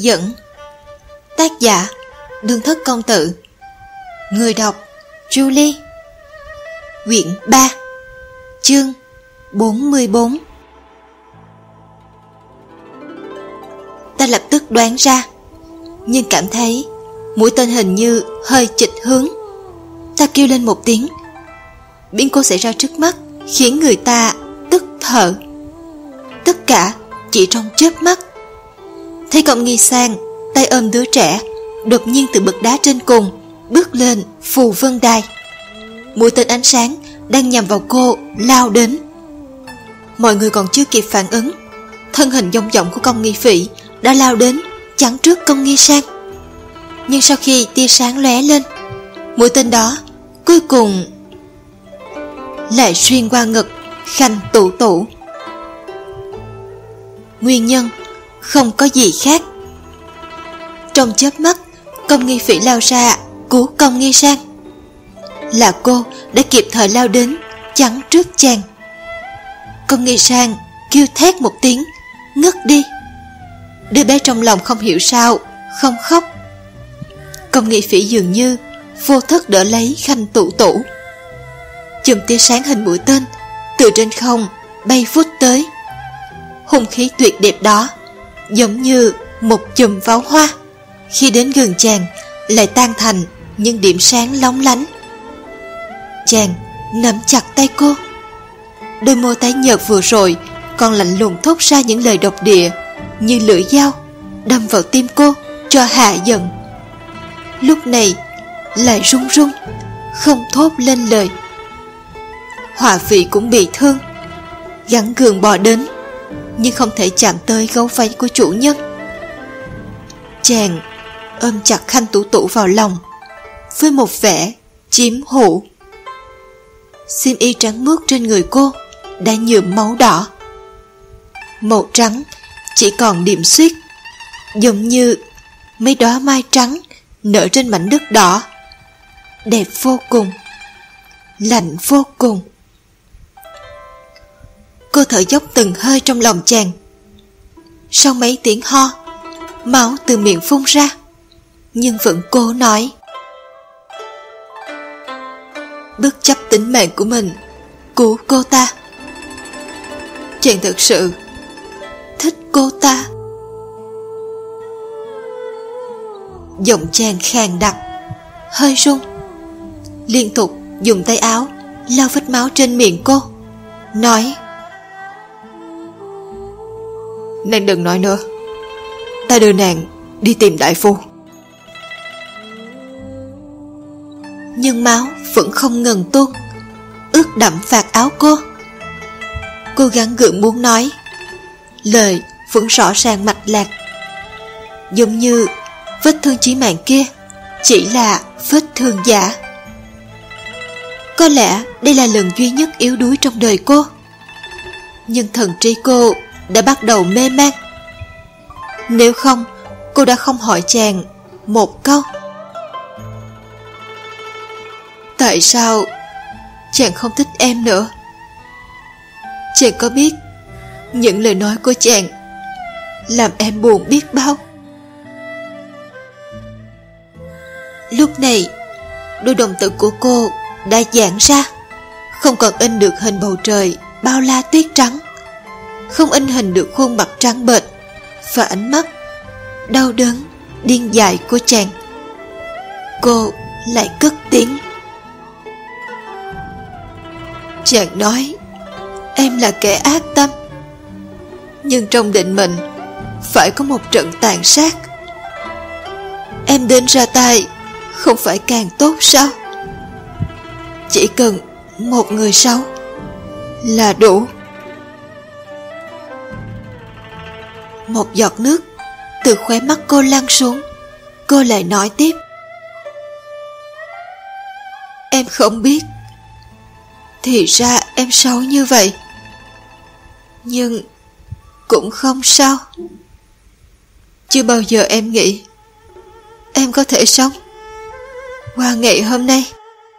dẫn. Tác giả Đường Thất Công Tử. Người đọc Julie. Quyển 3, chương 44. Ta lập tức đoán ra, nhưng cảm thấy mũi tên hình như hơi chệch hướng. Ta kêu lên một tiếng. Biến cố xảy ra trước mắt khiến người ta tức thở. Tất cả chỉ trong chớp mắt. Thấy Công Nghi Sang tay ôm đứa trẻ đột nhiên từ bậc đá trên cùng bước lên phù vân đài. Mũi tên ánh sáng đang nhằm vào cô lao đến. Mọi người còn chưa kịp phản ứng, thân hình dong dỏng của Công Nghi Phỉ đã lao đến chắn trước Công Nghi Sang. Nhưng sau khi tia sáng lóe lên, mũi tên đó cuối cùng lại xuyên qua ngực Khanh Tụ Tụ. Nguyên nhân không có gì khác. Trong chớp mắt, Công Nghi Phỉ lao ra cứu Công Nghi Sang. Là cô đã kịp thời lao đến chắn trước chàng. Công Nghi Sang kêu thét một tiếng, ngất đi. Đứa bé trong lòng không hiểu sao không khóc. Công Nghi Phỉ dường như vô thức đỡ lấy Khanh Tụ Tụ. Chùm tia sáng hình mũi tên từ trên không bay vút tới. Hung khí tuyệt đẹp đó giống như một chùm pháo hoa, khi đến gần chàng lại tan thành những điểm sáng lóng lánh. Chàng nắm chặt tay cô. Đôi môi tái nhợt vừa rồi còn lạnh lùng thốt ra những lời độc địa như lưỡi dao đâm vào tim cô cho hạ giận. Lúc này lại run run không thốt lên lời. Họa vị cũng bị thương, gắng gượng bò đến, nhưng không thể chạm tới gấu váy của chủ nhân. Chàng ôm chặt Khanh Tụ Tụ vào lòng với một vẻ chiếm hữu. Xiêm y trắng muốt trên người cô đã nhuộm máu đỏ. Màu trắng chỉ còn điểm xuyết, giống như mấy đóa mai trắng nở trên mảnh đất đỏ. Đẹp vô cùng, lạnh vô cùng. Cô thở dốc từng hơi trong lòng chàng. Sau mấy tiếng ho, máu từ miệng phun ra, nhưng vẫn cố nói: bất chấp tính mạng của mình cứu cô ta. Chàng thật sự thích cô ta. Giọng chàng khàn đặc, hơi run, liên tục dùng tay áo lau vết máu trên miệng cô, nói: nàng đừng nói nữa, ta đưa nàng đi tìm đại phu. Nhưng máu vẫn không ngừng tuôn, ướt đẫm vạt áo cô. Cô gắng gượng muốn nói, lời vẫn rõ ràng mạch lạc, giống như vết thương chí mạng kia chỉ là vết thương giả. Có lẽ đây là lần duy nhất yếu đuối trong đời cô, nhưng thần trí cô đã bắt đầu mê man. Nếu không, cô đã không hỏi chàng một câu: tại sao chàng không thích em nữa? Chàng có biết những lời nói của chàng làm em buồn biết bao? Lúc này, đôi đồng tử của cô đã giãn ra, không còn in được hình bầu trời bao la tuyết trắng, không in hình được khuôn mặt trắng bệch và ánh mắt đau đớn điên dại của chàng. Cô lại cất tiếng: chàng nói em là kẻ ác tâm, nhưng trong định mệnh phải có một trận tàn sát. Em đến ra tay không phải càng tốt sao? Chỉ cần một người xấu là đủ. Một giọt nước từ khóe mắt cô lăn xuống. Cô lại nói tiếp: em không biết, thì ra em xấu như vậy, nhưng cũng không sao. Chưa bao giờ em nghĩ em có thể sống qua ngày hôm nay.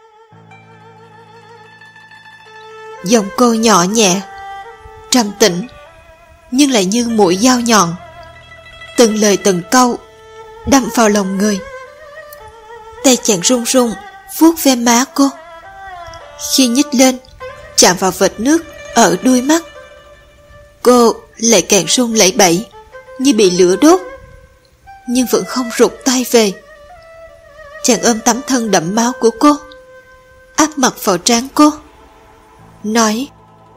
Giọng cô nhỏ nhẹ, trầm tĩnh, nhưng lại như mũi dao nhọn. từng lời từng câu đâm vào lòng người. Tay chàng run run vuốt ve má cô. Khi nhích lên chạm vào vệt nước ở đuôi mắt, cô lại càng run lẩy bẩy như bị lửa đốt, nhưng vẫn không rụt tay về. Chàng ôm tấm thân đẫm máu của cô, áp mặt vào trán cô, nói: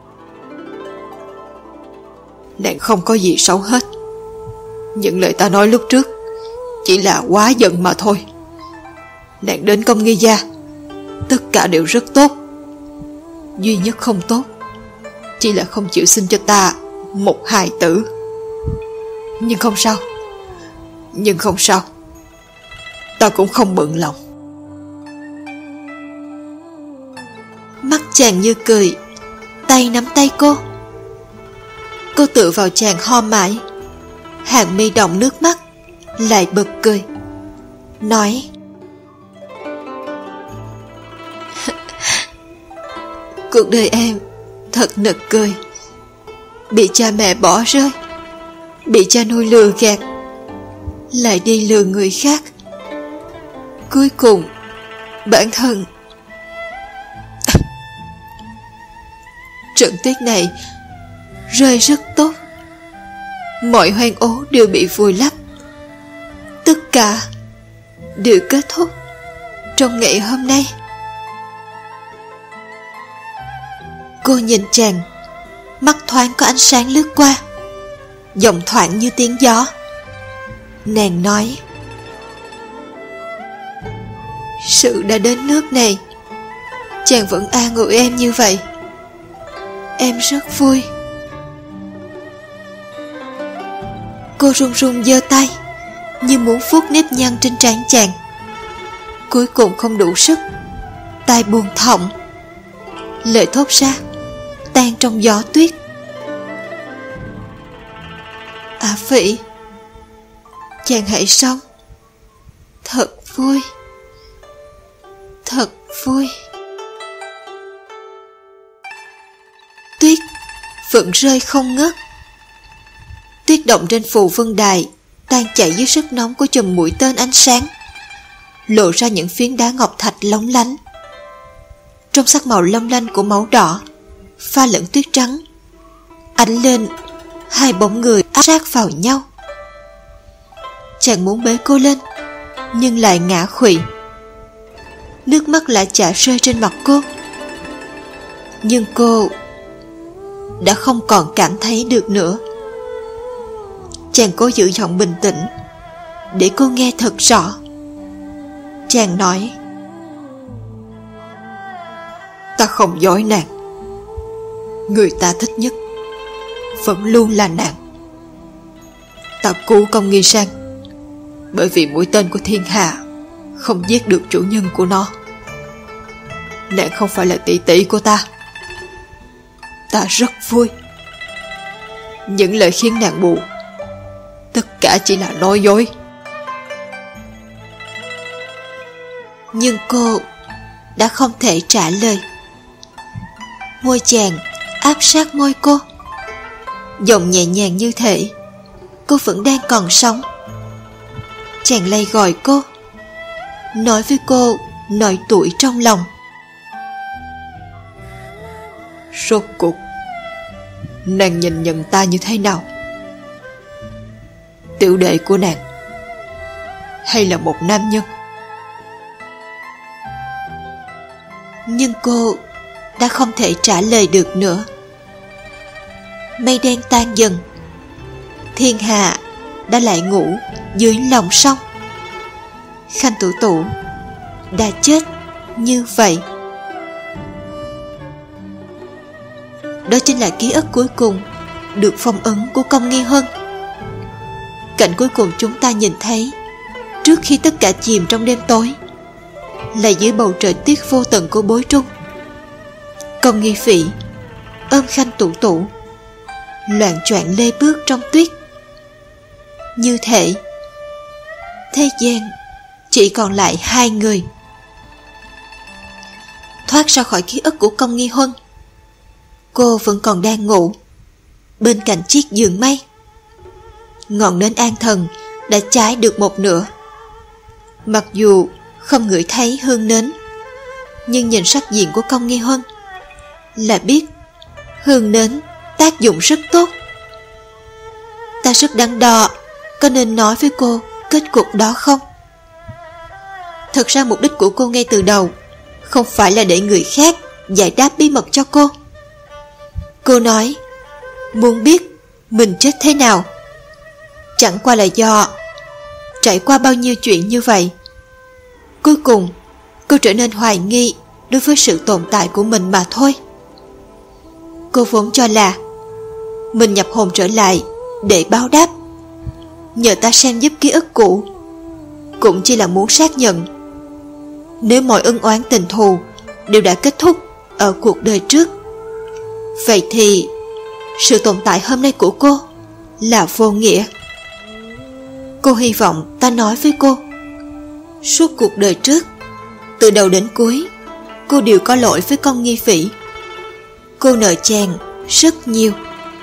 "Nàng không có gì xấu hết. Những lời ta nói lúc trước chỉ là quá giận mà thôi. Nàng đến công nghi gia, tất cả đều rất tốt. Duy nhất không tốt chỉ là không chịu sinh cho ta một hài tử. Nhưng không sao, ta cũng không bận lòng." Mắt chàng như cười, tay nắm tay cô. Cô tựa vào chàng ho mãi, hàng mi đọng nước mắt, lại bật cười, nói: "Cuộc đời em thật nực cười. Bị cha mẹ bỏ rơi, bị cha nuôi lừa gạt, lại đi lừa người khác. Cuối cùng bản thân..." Trận tuyết này rơi rất tốt. Mọi hoang ố đều bị vùi lấp. Tất cả đều kết thúc trong ngày hôm nay. Cô nhìn chàng, mắt thoáng có ánh sáng lướt qua, giọng thoảng như tiếng gió. Nàng nói: "Sự đã đến nước này, chàng vẫn an ủi em như vậy. Em rất vui." Cô run run giơ tay, như muốn vuốt nếp nhăn trên trán chàng. Cuối cùng không đủ sức, tay buông thõng, lời thốt ra tan trong gió tuyết: "À Phỉ, chàng hãy sống. Thật vui, thật vui." Tuyết vẫn rơi không ngớt. Tuyết động trên phù vân đài tan chảy dưới sức nóng của chùm mũi tên ánh sáng, lộ ra những phiến đá ngọc thạch lóng lánh. Trong sắc màu long lanh của máu đỏ pha lẫn tuyết trắng, ánh lên hai bóng người áp sát vào nhau. Chàng muốn bế cô lên, nhưng lại ngã khuỵu. Nước mắt lại chả rơi trên mặt cô, nhưng cô đã không còn cảm thấy được nữa. Chàng cố giữ giọng bình tĩnh để cô nghe thật rõ. Chàng nói: "Ta không dối nàng. Người ta thích nhất vẫn luôn là nàng. Ta cứu công nghi sang bởi vì mũi tên của thiên hạ không giết được chủ nhân của nó. Nàng không phải là tỷ tỷ của ta. Ta rất vui. Những lời khiến nàng buồn, tất cả chỉ là nói dối." Nhưng cô đã không thể trả lời. Môi chàng áp sát môi cô, giọng nhẹ nhàng như thể cô vẫn đang còn sống. Chàng lay gọi cô, nói với cô nỗi tủi trong lòng. "Rốt cuộc nàng nhìn nhận ta như thế nào? Tiểu đệ của nàng hay là một nam nhân?" Nhưng cô đã không thể trả lời được nữa. Mây đen tan dần, thiên hạ đã lại ngủ dưới lòng sông. Khanh Tủ Tủ đã chết như vậy. Đó chính là ký ức cuối cùng được phong ấn của Công Nghi Huân. Cảnh cuối cùng chúng ta nhìn thấy trước khi tất cả chìm trong đêm tối là dưới bầu trời tuyết vô tận của Bối Trung. Công Nghi Phỉ ôm Khanh Tủ Tủ loạng choạng lê bước trong tuyết, như thể thế gian chỉ còn lại hai người. Thoát ra khỏi ký ức của Công Nghi Huân, cô vẫn còn đang ngủ bên cạnh chiếc giường mây. Ngọn nến an thần đã cháy được một nửa. Mặc dù không ngửi thấy hương nến, nhưng nhìn sắc diện của Công Nghi Huân là biết hương nến tác dụng rất tốt. Ta rất đắn đo có nên nói với cô kết cục đó không. Thật ra mục đích của cô ngay từ đầu không phải là để người khác giải đáp bí mật cho cô. Cô nói muốn biết mình chết thế nào. Chẳng qua là do trải qua bao nhiêu chuyện như vậy, cuối cùng cô trở nên hoài nghi đối với sự tồn tại của mình mà thôi. Cô vốn cho là mình nhập hồn trở lại để báo đáp, nhờ ta xem giúp ký ức cũ, cũng chỉ là muốn xác nhận nếu mọi ân oán tình thù đều đã kết thúc ở cuộc đời trước, vậy thì sự tồn tại hôm nay của cô là vô nghĩa. Cô hy vọng ta nói với cô, suốt cuộc đời trước, từ đầu đến cuối, cô đều có lỗi với Công Nghi Phỉ. Cô nợ chàng rất nhiều.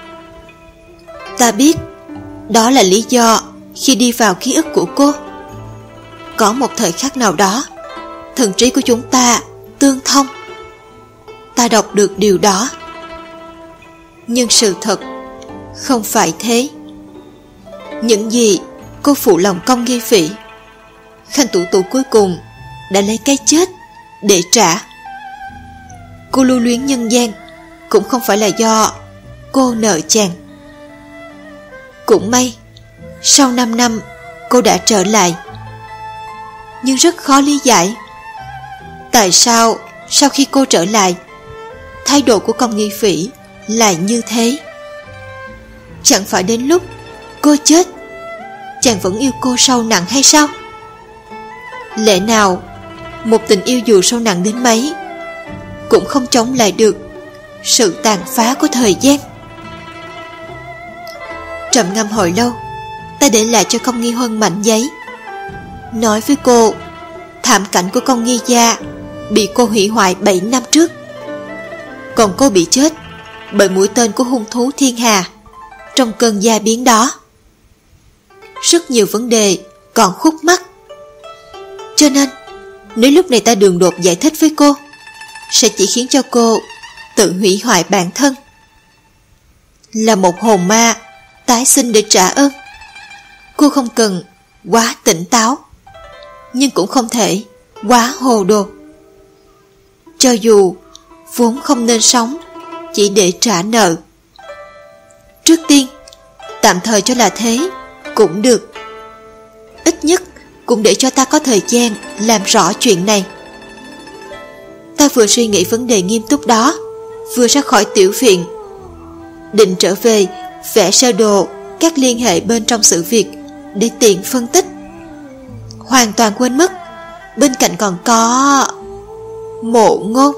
Ta biết đó là lý do khi đi vào ký ức của cô, có một thời khắc nào đó thần trí của chúng ta tương thông. Ta đọc được điều đó. Nhưng sự thật không phải thế. Những gì cô phụ lòng Công Nghi Phỉ, Khanh Tủ Tủ cuối cùng đã lấy cái chết để trả. Cô lưu luyến nhân gian cũng không phải là do cô nợ chàng. Cũng may sau 5 năm cô đã trở lại. Nhưng rất khó lý giải tại sao sau khi cô trở lại, thái độ của Công Nghi Phỉ lại như thế. Chẳng phải đến lúc cô chết, chàng vẫn yêu cô sâu nặng hay sao? Lẽ nào một tình yêu dù sâu nặng đến mấy cũng không chống lại được sự tàn phá của thời gian? Trầm ngâm hồi lâu, ta để lại cho Công Nghi Huân mảnh giấy, nói với cô thảm cảnh của Công Nghi gia bị cô hủy hoại 7 năm trước, còn cô bị chết bởi mũi tên của hung thú thiên hà trong cơn gia biến đó. Rất nhiều vấn đề còn khúc mắc, cho nên nếu lúc này ta đường đột giải thích với cô, sẽ chỉ khiến cho cô tự hủy hoại bản thân. Là một hồn ma tái sinh để trả ơn, cô không cần quá tỉnh táo, nhưng cũng không thể quá hồ đồ. Cho dù vốn không nên sống chỉ để trả nợ, trước tiên tạm thời cho là thế cũng được. Ít nhất cũng để cho ta có thời gian làm rõ chuyện này. Ta vừa suy nghĩ vấn đề nghiêm túc đó, vừa ra khỏi tiểu viện, định trở về vẽ sơ đồ các liên hệ bên trong sự việc để tiện phân tích. Hoàn toàn quên mất bên cạnh còn có Mộ Ngôn.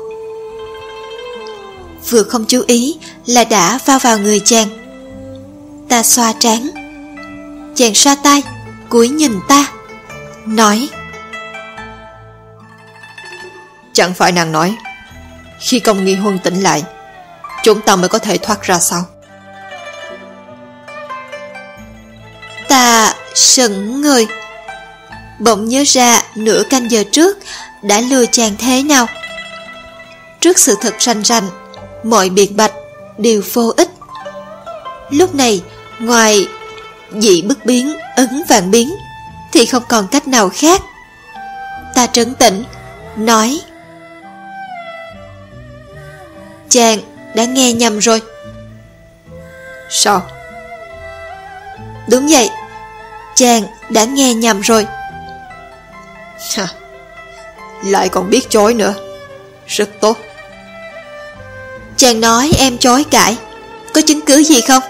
Vừa không chú ý là đã vào người chàng. Ta xoa trán, chàng xoa tay, cúi nhìn ta, nói: chẳng phải nàng nói khi Công Nghi Huân tỉnh lại, chúng ta mới có thể thoát ra sao? Ta sững người, bỗng nhớ ra nửa canh giờ trước đã lừa chàng thế nào. Trước sự thật rành rành, mọi biện bạch đều vô ích. Lúc này ngoài dị bất biến ứng vạn biến thì không còn cách nào khác. Ta trấn tĩnh nói: chàng đã nghe nhầm rồi. Sao? Đúng vậy, chàng đã nghe nhầm rồi. Lại còn biết chối nữa, rất tốt. Chàng nói em chối cãi, có chứng cứ gì không?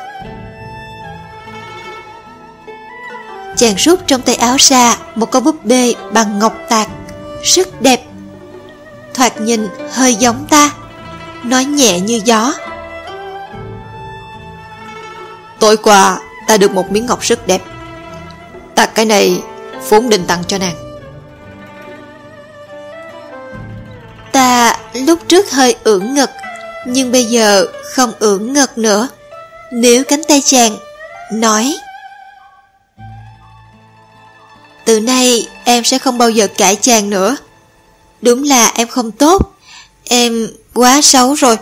Chàng rút trong tay áo ra một con búp bê bằng ngọc tạc, rất đẹp, thoạt nhìn hơi giống ta, nói nhẹ như gió: tối qua ta được một miếng ngọc rất đẹp, tạc cái này vốn định tặng cho nàng. Ta lúc trước hơi ưỡn ngực, nhưng bây giờ không ưỡn ngực nữa. Nếu cánh tay chàng nói: từ nay em sẽ không bao giờ cãi chàng nữa. Đúng là em không tốt, em quá xấu rồi.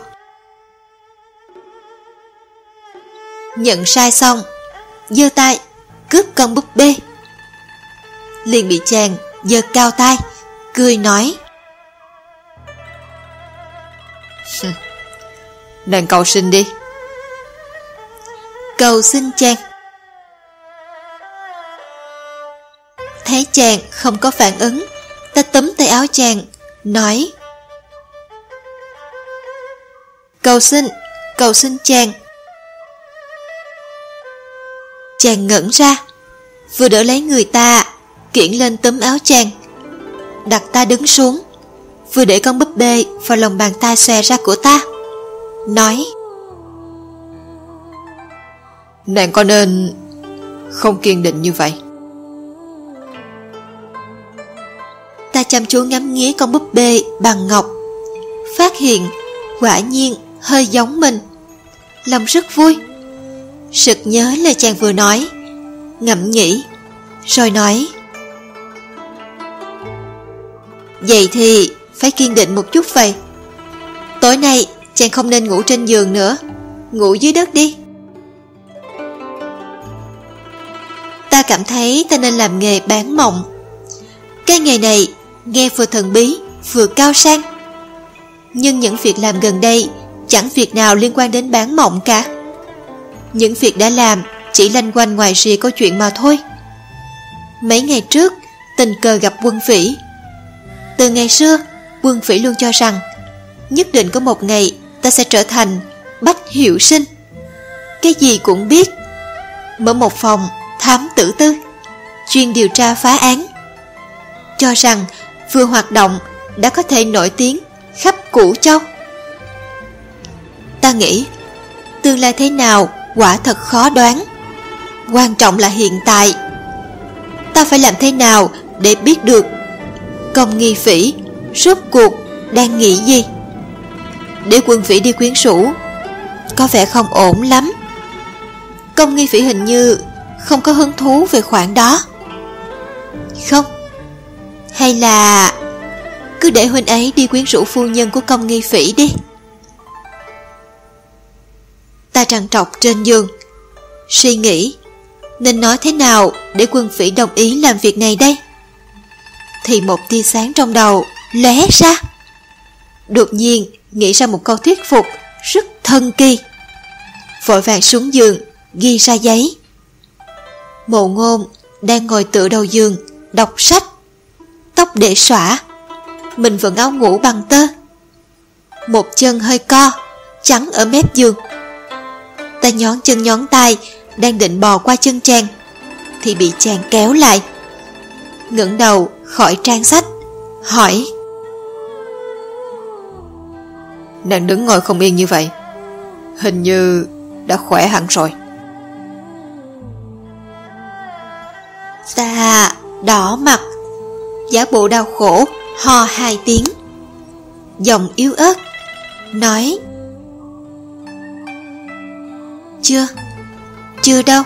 Nhận sai xong, giơ tay cướp con búp bê, liền bị chàng giơ cao tay, cười nói: nàng cầu xin đi. Cầu xin chàng. Thấy chàng không có phản ứng, ta túm tay áo chàng, nói: cầu xin chàng. Chàng ngẩn ra, vừa đỡ lấy người ta, kiễng lên túm áo chàng, đặt ta đứng xuống, vừa để con búp bê vào lòng bàn tay xòe ra của ta, nói: nàng có nên không kiên định như vậy. Ta chăm chú ngắm nghía con búp bê bằng ngọc, phát hiện quả nhiên hơi giống mình, lòng rất vui. Sực nhớ lời chàng vừa nói, ngẫm nghĩ, rồi nói: vậy thì phải kiên định một chút vậy. Tối nay chàng không nên ngủ trên giường nữa, ngủ dưới đất đi. Ta cảm thấy ta nên làm nghề bán mộng. Cái nghề này nghe vừa thần bí vừa cao sang, nhưng những việc làm gần đây chẳng việc nào liên quan đến bán mộng cả. Những việc đã làm chỉ lanh quanh ngoài rìa câu chuyện mà thôi. Mấy ngày trước tình cờ gặp Quân Phỉ. Từ ngày xưa, Quân Phỉ luôn cho rằng nhất định có một ngày ta sẽ trở thành Bách Hiệu Sinh, cái gì cũng biết, mở một phòng thám tử tư, chuyên điều tra phá án, cho rằng vừa hoạt động đã có thể nổi tiếng khắp Cửu Châu. Ta nghĩ tương lai thế nào quả thật khó đoán, quan trọng là hiện tại. Ta phải làm thế nào để biết được Công Nghi Phỉ rốt cuộc đang nghĩ gì. Để Quân Phỉ đi quyến rũ có vẻ không ổn lắm. Công Nghi Phỉ hình như không có hứng thú về khoản đó. Không, hay là cứ để huynh ấy đi quyến rũ phu nhân của Công Nghi Phỉ đi. Ta trằn trọc trên giường, suy nghĩ nên nói thế nào để Quân Phỉ đồng ý làm việc này đây. Thì một tia sáng trong đầu lóe ra. Đột nhiên nghĩ ra một câu thuyết phục rất thần kỳ. Vội vàng xuống giường ghi ra giấy. Mộ Ngôn đang ngồi tựa đầu giường đọc sách, tóc để xõa, mình vẫn áo ngủ bằng tơ, một chân hơi co chắn ở mép giường. Ta nhón chân nhón tay, đang định bò qua chân chàng thì bị chàng kéo lại, ngẩng đầu khỏi trang sách, hỏi: nàng đứng ngồi không yên như vậy, hình như đã khỏe hẳn rồi. Ta đỏ mặt, giả bộ đau khổ, ho 2 tiếng, giọng yếu ớt nói: Chưa đâu.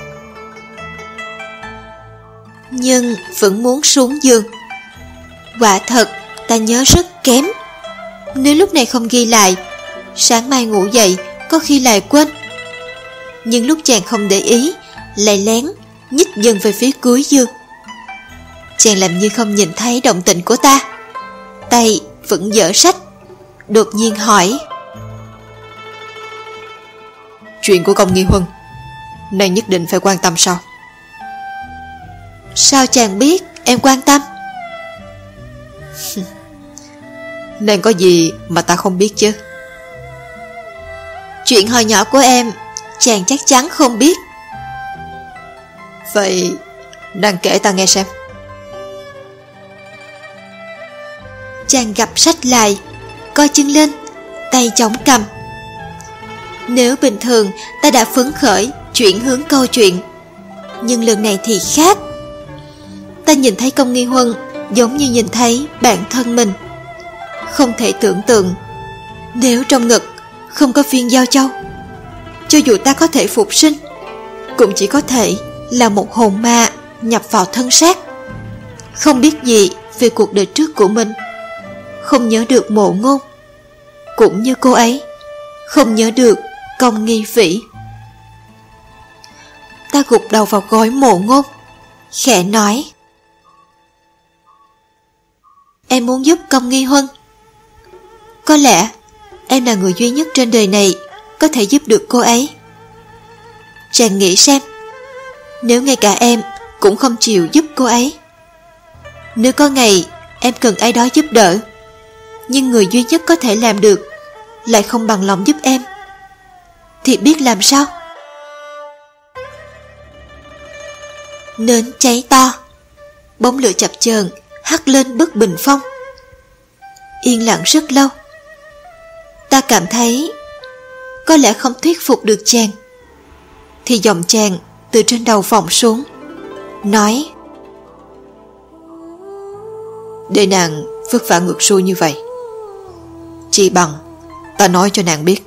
Nhưng vẫn muốn xuống giường. Quả thật ta nhớ rất kém. Nếu lúc này không ghi lại, sáng mai ngủ dậy có khi lại quên. Nhưng lúc chàng không để ý, lại lén nhích dần về phía cuối giường. Chàng làm như không nhìn thấy động tĩnh của ta, tay vẫn dở sách, đột nhiên hỏi: chuyện của Công Nghi Huân, nàng nhất định phải quan tâm sao? Sao chàng biết em quan tâm? Nàng có gì mà ta không biết chứ? Chuyện hồi nhỏ của em, chàng chắc chắn không biết. Vậy nàng kể ta nghe xem. Chàng gập sách lại, co chân lên, tay chống cằm. Nếu bình thường ta đã phấn khởi chuyển hướng câu chuyện, nhưng lần này thì khác. Ta nhìn thấy Công Nghi Huân giống như nhìn thấy bản thân mình. Không thể tưởng tượng, nếu trong ngực không có viên giao châu, cho dù ta có thể phục sinh, cũng chỉ có thể là một hồn ma nhập vào thân xác. không biết gì về cuộc đời trước của mình, không nhớ được Mộ Ngôn, cũng như cô ấy không nhớ được Công Nghi Phỉ. Ta gục đầu vào gối Mộ Ngôn, khẽ nói: em muốn giúp Công Nghi Huân. Có lẽ em là người duy nhất trên đời này có thể giúp được cô ấy. Chàng nghĩ xem, nếu ngay cả em cũng không chịu giúp cô ấy, nếu có ngày em cần ai đó giúp đỡ, nhưng người duy nhất có thể làm được lại không bằng lòng giúp em, thì biết làm sao? Nến cháy to, bóng lửa chập chờn hắt lên bức bình phong. Yên lặng rất lâu. Ta cảm thấy có lẽ không thuyết phục được chàng, thì giọng chàng từ trên đầu vọng xuống, nói: để nàng vất vả ngược xuôi như vậy, chỉ bằng ta nói cho nàng biết.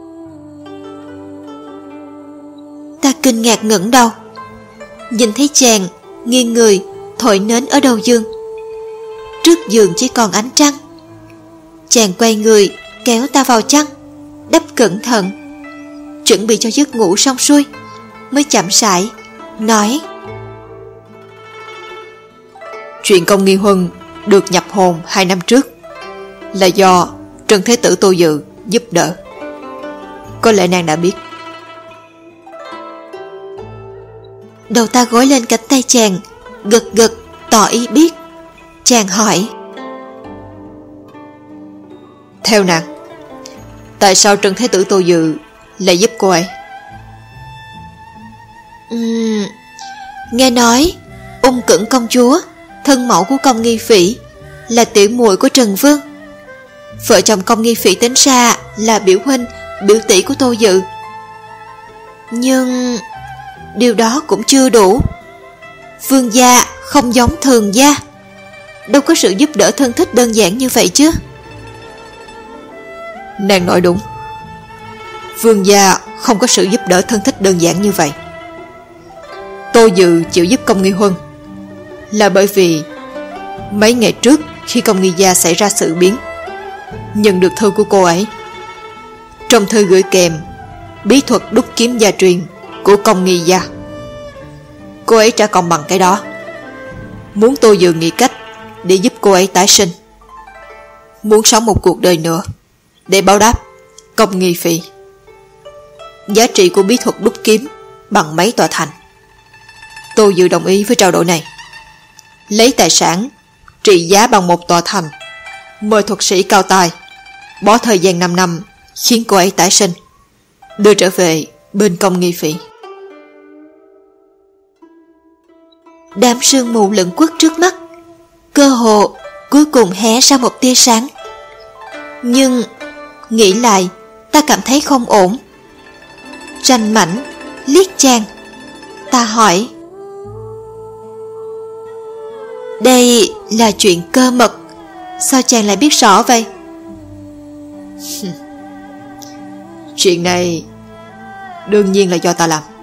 Ta kinh ngạc ngẩng đầu, nhìn thấy chàng nghiêng người thổi nến ở đầu giường. Trước giường chỉ còn ánh trăng. Chàng quay người kéo ta vào chăn, đắp cẩn thận, chuẩn bị cho giấc ngủ xong xuôi, mới chậm rãi nói: chuyện Công Nghi Huân được nhập hồn 2 năm trước là do Trần Thế Tử Tô Dự giúp đỡ. Có lẽ nàng đã biết. Đầu ta gối lên cánh tay chàng, gật gật tỏ ý biết. Chàng hỏi: theo nàng, tại sao Trần Thế Tử Tô Dự lại giúp cô ấy? Nghe nói Ung Cửng công chúa, thân mẫu của Công Nghi Phỉ, là tiểu muội của Trần Vương. Vợ chồng Công Nghi Phỉ tính ra là biểu huynh biểu tỷ của Tô Dự. Nhưng điều đó cũng chưa đủ. Vương gia không giống thường gia, đâu có sự giúp đỡ thân thích đơn giản như vậy chứ. Nàng nói đúng. Vương gia không có sự giúp đỡ thân thích đơn giản như vậy. Tô Dự chịu giúp Công Nghi Huân là bởi vì mấy ngày trước, khi Công Nghi gia xảy ra sự biến, nhận được thư của cô ấy. Trong thư gửi kèm bí thuật đúc kiếm gia truyền của Công Nghi gia. Cô ấy trả công bằng cái đó, muốn Tô Dự nghĩ cách để giúp cô ấy tái sinh, muốn sống một cuộc đời nữa để báo đáp Công Nghi Phỉ. Giá trị của bí thuật đúc kiếm bằng mấy tòa thành. Tô Dự đồng ý với trao đổi này, lấy tài sản trị giá bằng một tòa thành, mời thuật sĩ cao tài, bỏ thời gian 5 năm khiến cô ấy tái sinh, đưa trở về bên Công Nghi Phỉ. Đám sương mù lững quất trước mắt, cơ hồ cuối cùng hé ra một tia sáng. Nhưng nghĩ lại, ta cảm thấy không ổn. Ranh mảnh liếc chàng, ta hỏi: đây là chuyện cơ mật, sao chàng lại biết rõ vậy? Chuyện này đương nhiên là do ta làm.